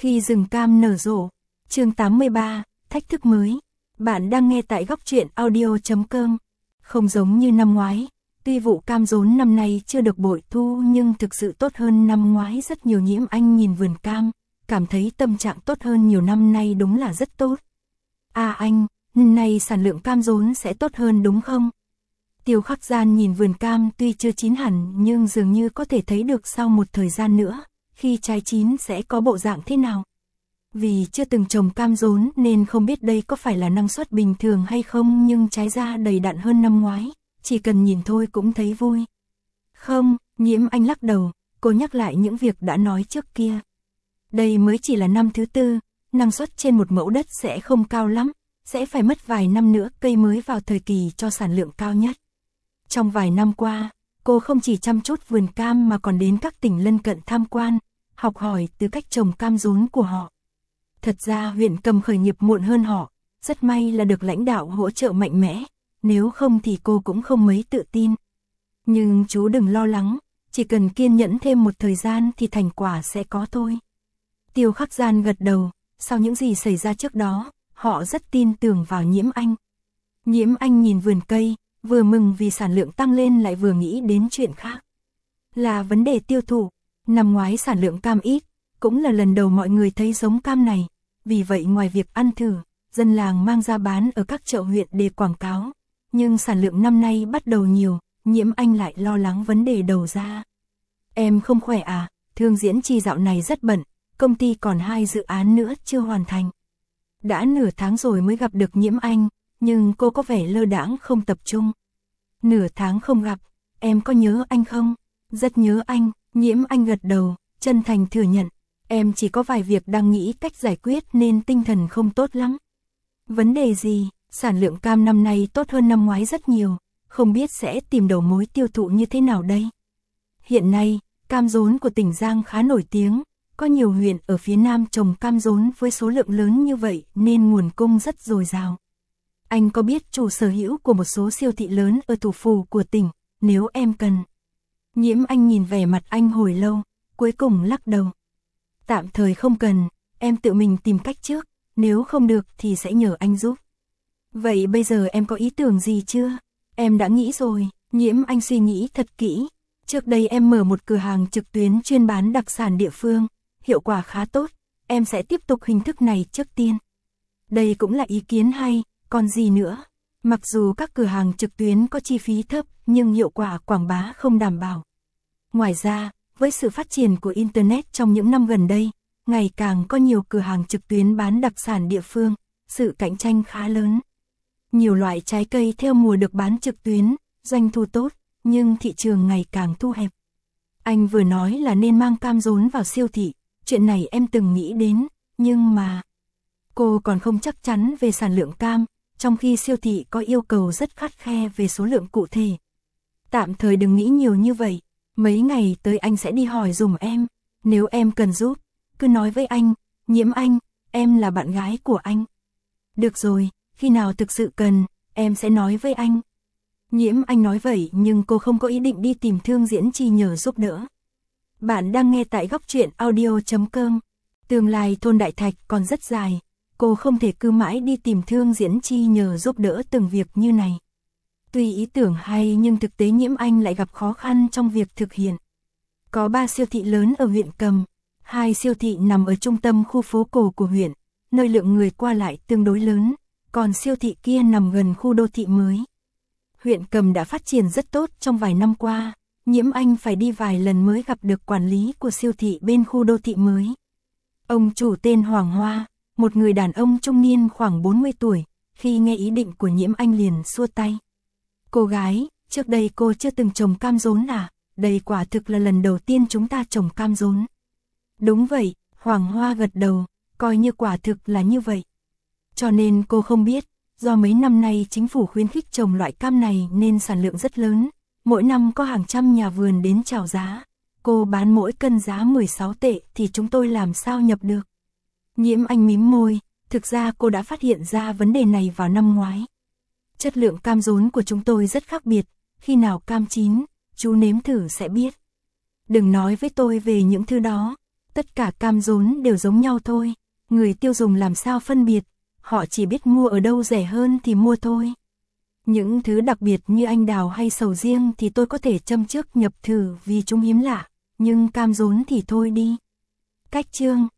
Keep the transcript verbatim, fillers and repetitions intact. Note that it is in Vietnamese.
Khi rừng cam nở rộ. Chương tám mươi ba, thách thức mới. Bạn đang nghe tại góc truyện audio chấm com. Không giống như năm ngoái, tuy vụ cam rốn năm nay chưa được bội thu nhưng thực sự tốt hơn năm ngoái rất nhiều. Nhiễm Anh nhìn vườn cam, cảm thấy tâm trạng tốt hơn nhiều, năm nay đúng là rất tốt. À anh, năm nay sản lượng cam rốn sẽ tốt hơn đúng không? Tiêu Khắc Gian nhìn vườn cam tuy chưa chín hẳn nhưng dường như có thể thấy được sau một thời gian nữa, khi trái chín sẽ có bộ dạng thế nào. Vì chưa từng trồng cam rốn nên không biết đây có phải là năng suất bình thường hay không, nhưng trái ra đầy đặn hơn năm ngoái, chỉ cần nhìn thôi cũng thấy vui. Không, Nhiễm Anh lắc đầu, cô nhắc lại những việc đã nói trước kia. Đây mới chỉ là năm thứ tư, năng suất trên một mẫu đất sẽ không cao lắm, sẽ phải mất vài năm nữa cây mới vào thời kỳ cho sản lượng cao nhất. Trong vài năm qua, cô không chỉ chăm chút vườn cam mà còn đến các tỉnh lân cận tham quan, học hỏi từ cách trồng cam rốn của họ. Thật ra huyện Cầm khởi nghiệp muộn hơn họ, rất may là được lãnh đạo hỗ trợ mạnh mẽ, nếu không thì cô cũng không mấy tự tin. Nhưng chú đừng lo lắng, chỉ cần kiên nhẫn thêm một thời gian thì thành quả sẽ có thôi. Tiêu Khắc Gian gật đầu, sau những gì xảy ra trước đó, họ rất tin tưởng vào Nhiễm Anh. Nhiễm Anh nhìn vườn cây, vừa mừng vì sản lượng tăng lên lại vừa nghĩ đến chuyện khác. Là vấn đề tiêu thụ, năm ngoái sản lượng cam ít, cũng là lần đầu mọi người thấy giống cam này, vì vậy ngoài việc ăn thử, dân làng mang ra bán ở các chợ huyện để quảng cáo. Nhưng sản lượng năm nay bắt đầu nhiều, Nhiễm Anh lại lo lắng vấn đề đầu ra. Em không khỏe à, Thương Diễn Chi dạo này rất bận, công ty còn hai dự án nữa chưa hoàn thành. Đã nửa tháng rồi mới gặp được Nhiễm Anh, nhưng cô có vẻ lơ đãng không tập trung. Nửa tháng không gặp, em có nhớ anh không? Rất nhớ anh, Nhiễm Anh gật đầu, chân thành thừa nhận. Em chỉ có vài việc đang nghĩ cách giải quyết nên tinh thần không tốt lắm. Vấn đề gì? Sản lượng cam năm nay tốt hơn năm ngoái rất nhiều, không biết sẽ tìm đầu mối tiêu thụ như thế nào đây? Hiện nay, cam rốn của tỉnh Giang khá nổi tiếng, có nhiều huyện ở phía Nam trồng cam rốn với số lượng lớn như vậy nên nguồn cung rất dồi dào. Anh có biết chủ sở hữu của một số siêu thị lớn ở thủ phủ của tỉnh, nếu em cần. Nhiễm Anh nhìn vẻ mặt anh hồi lâu, cuối cùng lắc đầu. Tạm thời không cần, em tự mình tìm cách trước, nếu không được thì sẽ nhờ anh giúp. Vậy bây giờ em có ý tưởng gì chưa? Em đã nghĩ rồi, Nhiễm Anh suy nghĩ thật kỹ. Trước đây em mở một cửa hàng trực tuyến chuyên bán đặc sản địa phương, hiệu quả khá tốt, em sẽ tiếp tục hình thức này trước tiên. Đây cũng là ý kiến hay, còn gì nữa? Mặc dù các cửa hàng trực tuyến có chi phí thấp nhưng hiệu quả quảng bá không đảm bảo. Ngoài ra, với sự phát triển của Internet trong những năm gần đây, ngày càng có nhiều cửa hàng trực tuyến bán đặc sản địa phương, sự cạnh tranh khá lớn. Nhiều loại trái cây theo mùa được bán trực tuyến, doanh thu tốt, nhưng thị trường ngày càng thu hẹp. Anh vừa nói là nên mang cam rốn vào siêu thị, chuyện này em từng nghĩ đến, nhưng mà... Cô còn không chắc chắn về sản lượng cam, trong khi siêu thị có yêu cầu rất khắt khe về số lượng cụ thể. Tạm thời đừng nghĩ nhiều như vậy, mấy ngày tới anh sẽ đi hỏi dùm em, nếu em cần giúp, cứ nói với anh, Nhiễm Anh, em là bạn gái của anh. Được rồi, khi nào thực sự cần, em sẽ nói với anh. Nhiễm Anh nói vậy nhưng cô không có ý định đi tìm Thương Diễn Chi nhờ giúp đỡ. Bạn đang nghe tại góc truyện audio chấm com. Tương lai thôn Đại Thạch còn rất dài, cô không thể cứ mãi đi tìm Thương Diễn Chi nhờ giúp đỡ từng việc như này. Tuy ý tưởng hay nhưng thực tế Nhiễm Anh lại gặp khó khăn trong việc thực hiện. Có ba siêu thị lớn ở huyện Cầm, hai siêu thị nằm ở trung tâm khu phố cổ của huyện, nơi lượng người qua lại tương đối lớn, còn siêu thị kia nằm gần khu đô thị mới. Huyện Cầm đã phát triển rất tốt trong vài năm qua, Nhiễm Anh phải đi vài lần mới gặp được quản lý của siêu thị bên khu đô thị mới. Ông chủ tên Hoàng Hoa, một người đàn ông trung niên khoảng bốn mươi tuổi, khi nghe ý định của Nhiễm Anh liền xua tay. Cô gái, trước đây cô chưa từng trồng cam rốn à? Đây quả thực là lần đầu tiên chúng ta trồng cam rốn. Đúng vậy, Hoàng Hoa gật đầu, coi như quả thực là như vậy. Cho nên cô không biết, do mấy năm nay chính phủ khuyến khích trồng loại cam này nên sản lượng rất lớn, mỗi năm có hàng trăm nhà vườn đến chào giá. Cô bán mỗi cân giá mười sáu tệ thì chúng tôi làm sao nhập được? Nhiễm Anh mím môi, thực ra cô đã phát hiện ra vấn đề này vào năm ngoái. Chất lượng cam rốn của chúng tôi rất khác biệt, khi nào cam chín, chú nếm thử sẽ biết. Đừng nói với tôi về những thứ đó, Tất cả cam rốn đều giống nhau thôi, người tiêu dùng làm sao phân biệt, họ chỉ biết mua ở đâu rẻ hơn thì mua thôi. Những thứ đặc biệt như anh đào hay sầu riêng thì tôi có thể châm trước nhập thử vì chúng hiếm lạ, nhưng cam rốn thì thôi đi. Cách chương